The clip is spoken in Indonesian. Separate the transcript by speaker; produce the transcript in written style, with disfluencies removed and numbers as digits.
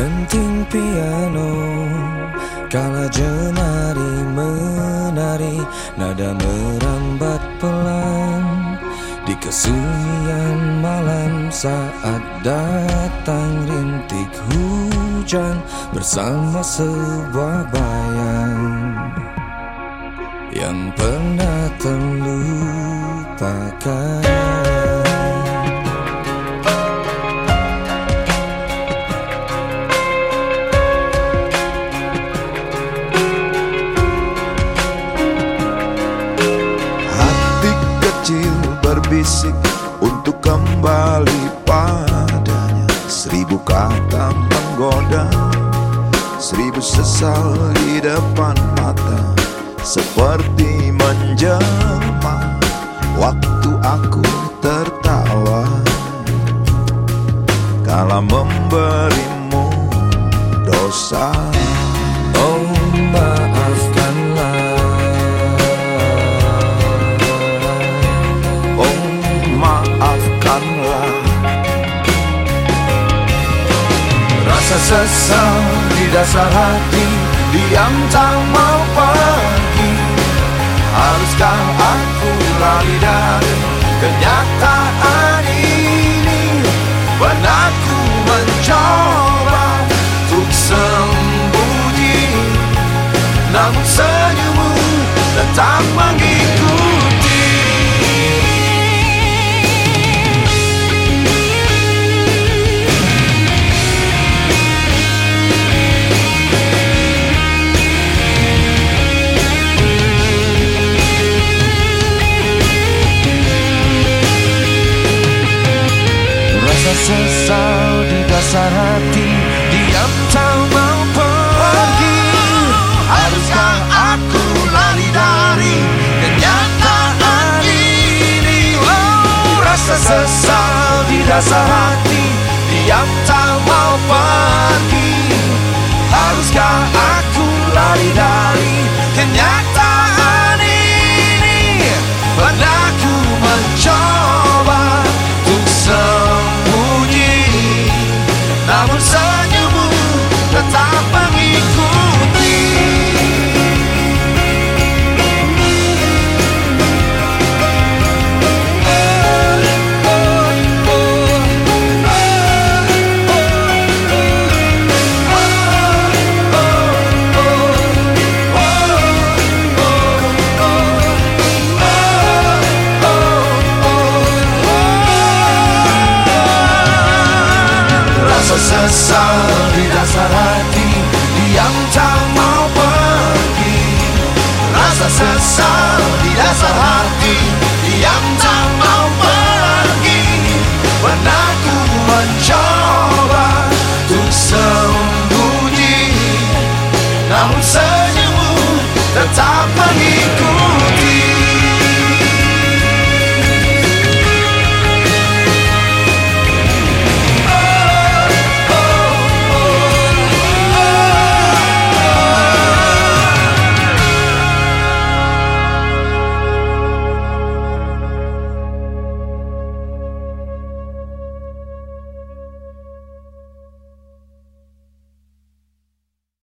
Speaker 1: Denting piano kala jenari menari, nada merambat pelan di kesunyian malam saat datang rintik hujan bersama sebuah bayang yang pernah terlupakan.
Speaker 2: Berbisik untuk kembali padanya, 1000 kata menggoda, 1000 sesal di depan mata, seperti menjelma waktu aku tertawa kala memberimu dosa.
Speaker 1: Oh, maafkanlah, rasa sesal di dasar hati, diam tak mau pergi. Haruskah aku lari dari kenyataan ini? Pernah ku mencoba untuk sembunyi, namun senyummu tetap mengikuti. Sesal di dasar hati, diam tak mau pergi. Haruskah aku lari dari kenyataan ini? Oh, rasa sesal di dasar hati, diam tak mau pergi. Haruskah aku lari dari kenyataan ini? Pernah ku mencoba untuk namun senyummu tetap mengikuti. Sesal di dasar hati, diam tak mau pergi. Rasa sesal di dasar hati, diam tak